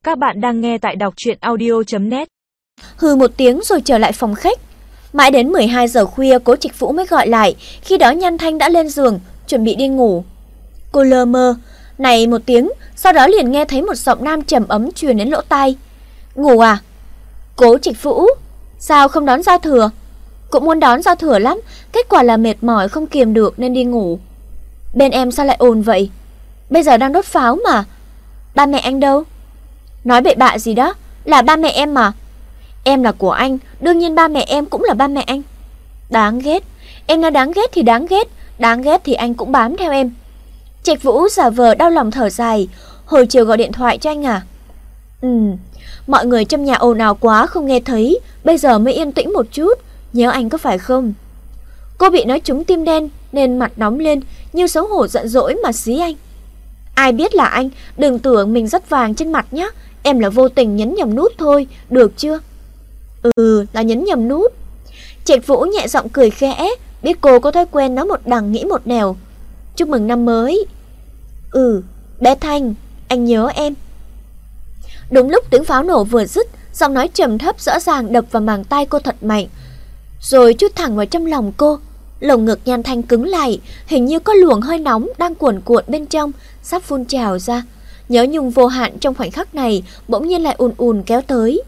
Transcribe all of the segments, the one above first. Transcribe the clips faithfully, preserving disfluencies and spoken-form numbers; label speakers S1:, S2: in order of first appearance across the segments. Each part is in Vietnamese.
S1: Các bạn đang nghe tại đọc truyện audio chấm net.
S2: Hừ một tiếng rồi trở lại phòng khách. Mãi đến mười hai giờ khuya Cố Trạch Vũ mới gọi lại. Khi đó Nhan Thanh đã lên giường chuẩn bị đi ngủ. Cô lơ mơ này một tiếng, sau đó liền nghe thấy một giọng nam trầm ấm truyền đến lỗ tai. Ngủ à? Cố Trạch Vũ, sao không đón giao thừa? Cũng muốn đón giao thừa lắm, kết quả là mệt mỏi không kiềm được nên đi ngủ. Bên em sao lại ồn vậy? Bây giờ đang đốt pháo mà. Ba mẹ anh đâu? Nói bậy bạ gì đó, là ba mẹ em mà. Em là của anh, đương nhiên ba mẹ em cũng là ba mẹ anh. Đáng ghét, em nói đáng ghét thì đáng ghét, đáng ghét thì anh cũng bám theo em. Trạch Vũ giả vờ đau lòng thở dài. Hồi chiều gọi điện thoại cho anh à? Ừ, mọi người trong nhà ồn ào quá không nghe thấy, bây giờ mới yên tĩnh một chút. Nhớ anh có phải không? Cô bị nói trúng tim đen nên mặt nóng lên, như xấu hổ giận dỗi mà xí anh. Ai biết là anh, đừng tưởng mình rất vàng trên mặt nhá. Em là vô tình nhấn nhầm nút thôi, được chưa? Ừ, là nhấn nhầm nút. Trạch Vũ nhẹ giọng cười khẽ, biết cô có thói quen nói một đằng nghĩ một nẻo. Chúc mừng năm mới. Ừ, bé Thanh, anh nhớ em. Đúng lúc tiếng pháo nổ vừa dứt, giọng nói trầm thấp rõ ràng đập vào màng tai cô thật mạnh, rồi trút thẳng vào trong lòng cô. Lồng ngực Nhan Thanh cứng lại, hình như có luồng hơi nóng đang cuồn cuộn bên trong, sắp phun trào ra. Nhớ nhung vô hạn trong khoảnh khắc này bỗng nhiên lại ùn ùn kéo tới.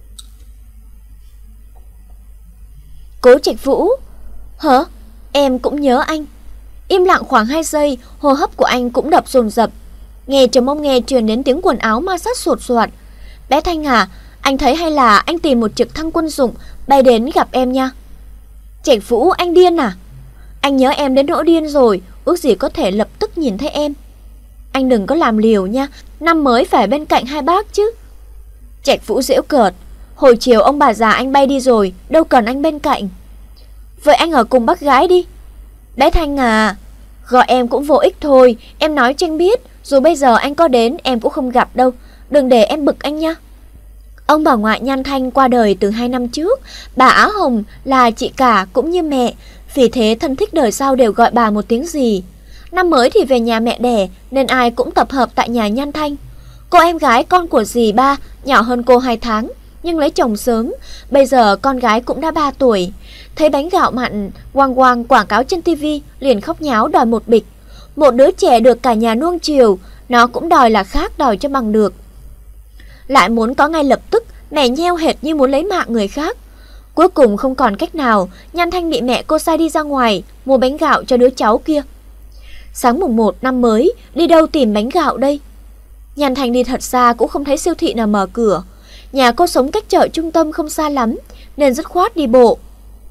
S2: Cố Trạch Vũ, hả? Em cũng nhớ anh. Im lặng khoảng hai giây, hô hấp của anh cũng đập dồn dập. Nghe trong mông nghe truyền đến tiếng quần áo ma sát sột soạt. Bé Thanh à, anh thấy hay là anh tìm một trực thăng quân dụng bay đến gặp em nha. Trạch Vũ, anh điên à? Anh nhớ em đến nỗi điên rồi, ước gì có thể lập tức nhìn thấy em. Anh đừng có làm liều nha, năm mới phải bên cạnh hai bác chứ. Trạch Vũ giễu cợt, hồi chiều ông bà già anh bay đi rồi, đâu cần anh bên cạnh. Vậy anh ở cùng bác gái đi. Bé Thanh à, gọi em cũng vô ích thôi, em nói cho anh biết, dù bây giờ anh có đến em cũng không gặp đâu, đừng để em bực anh nha. Ông bà ngoại Nhan Thanh qua đời từ hai năm trước, bà Á Hồng là chị cả cũng như mẹ, vì thế thân thích đời sau đều gọi bà một tiếng dì. Năm mới thì về nhà mẹ đẻ nên ai cũng tập hợp tại nhà Nhan Thanh. Cô em gái con của dì ba nhỏ hơn cô hai tháng, nhưng lấy chồng sớm, bây giờ con gái cũng đã ba tuổi. Thấy bánh gạo mặn quang quang quảng cáo trên tivi liền khóc nháo đòi một bịch. Một đứa trẻ được cả nhà nuông chiều, nó cũng đòi là khác đòi cho bằng được. Lại muốn có ngay lập tức, mẹ nheo hệt như muốn lấy mạng người khác. Cuối cùng không còn cách nào, Nhan Thanh bị mẹ cô sai đi ra ngoài mua bánh gạo cho đứa cháu kia. Sáng mùng một năm mới, đi đâu tìm bánh gạo đây? Nhan Thanh đi thật xa cũng không thấy siêu thị nào mở cửa. Nhà cô sống cách chợ trung tâm không xa lắm nên dứt khoát đi bộ.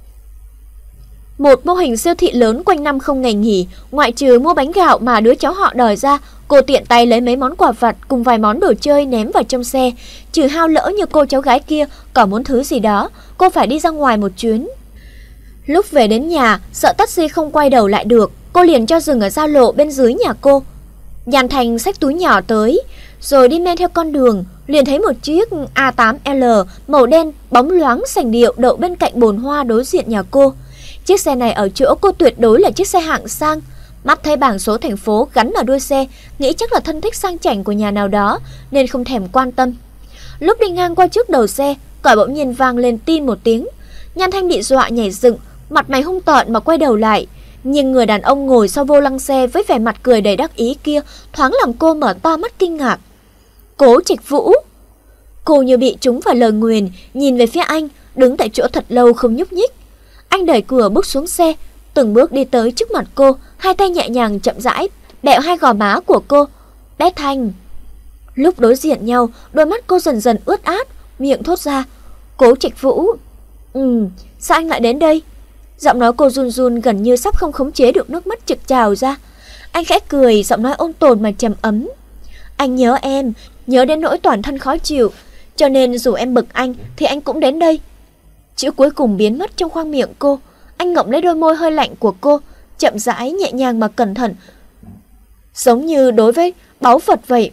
S2: Một mô hình siêu thị lớn quanh năm không ngày nghỉ, ngoại trừ mua bánh gạo mà đứa cháu họ đòi ra, cô tiện tay lấy mấy món quà vặt cùng vài món đồ chơi ném vào trong xe. Trừ hao lỡ như cô cháu gái kia còn muốn thứ gì đó, cô phải đi ra ngoài một chuyến. Lúc về đến nhà, sợ taxi không quay đầu lại được, cô liền cho dừng ở giao lộ bên dưới nhà cô. Nhan Thanh xách túi nhỏ tới, rồi đi men theo con đường, liền thấy một chiếc A tám L màu đen bóng loáng sành điệu đậu bên cạnh bồn hoa đối diện nhà cô. Chiếc xe này ở chỗ cô tuyệt đối là chiếc xe hạng sang. Mắt thấy bảng số thành phố gắn ở đuôi xe, nghĩ chắc là thân thích sang chảnh của nhà nào đó nên không thèm quan tâm. Lúc đi ngang qua trước đầu xe, còi bỗng nhiên vang lên tin một tiếng. Nhan Thanh bị dọa nhảy dựng, mặt mày hung tợn mà quay đầu lại. Nhưng người đàn ông ngồi sau vô lăng xe với vẻ mặt cười đầy đắc ý kia thoáng làm cô mở to mắt kinh ngạc. Cố Trạch Vũ. Cô như bị trúng vào lời nguyền, nhìn về phía anh, đứng tại chỗ thật lâu không nhúc nhích. Anh đẩy cửa bước xuống xe, từng bước đi tới trước mặt cô, hai tay nhẹ nhàng chậm rãi bẹo hai gò má của cô. Bé Thanh. Lúc đối diện nhau, đôi mắt cô dần dần ướt át, miệng thốt ra, Cố Trạch Vũ. Ừ, sao anh lại đến đây? Giọng nói cô run run gần như sắp không khống chế được nước mắt trực trào ra. Anh khẽ cười, giọng nói ôn tồn mà trầm ấm. Anh nhớ em, nhớ đến nỗi toàn thân khó chịu, cho nên dù em bực anh thì anh cũng đến đây. Chữ cuối cùng biến mất trong khoang miệng cô. Anh ngậm lấy đôi môi hơi lạnh của cô, chậm rãi nhẹ nhàng mà cẩn thận, giống như đối với báu vật vậy.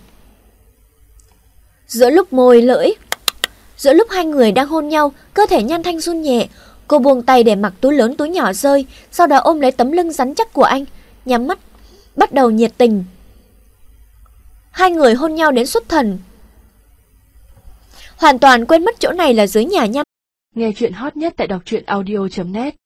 S2: Giữa lúc môi lưỡi, giữa lúc hai người đang hôn nhau, cơ thể Nhan Thanh run nhẹ. Cô buông tay để mặc túi lớn túi nhỏ rơi, sau đó ôm lấy tấm lưng rắn chắc của anh, nhắm mắt, bắt đầu nhiệt tình. Hai người hôn nhau đến xuất thần. hoàn toàn quên mất chỗ này là dưới nhà nha.
S1: Nghe chuyện hot nhất tại đọc truyện audio chấm net.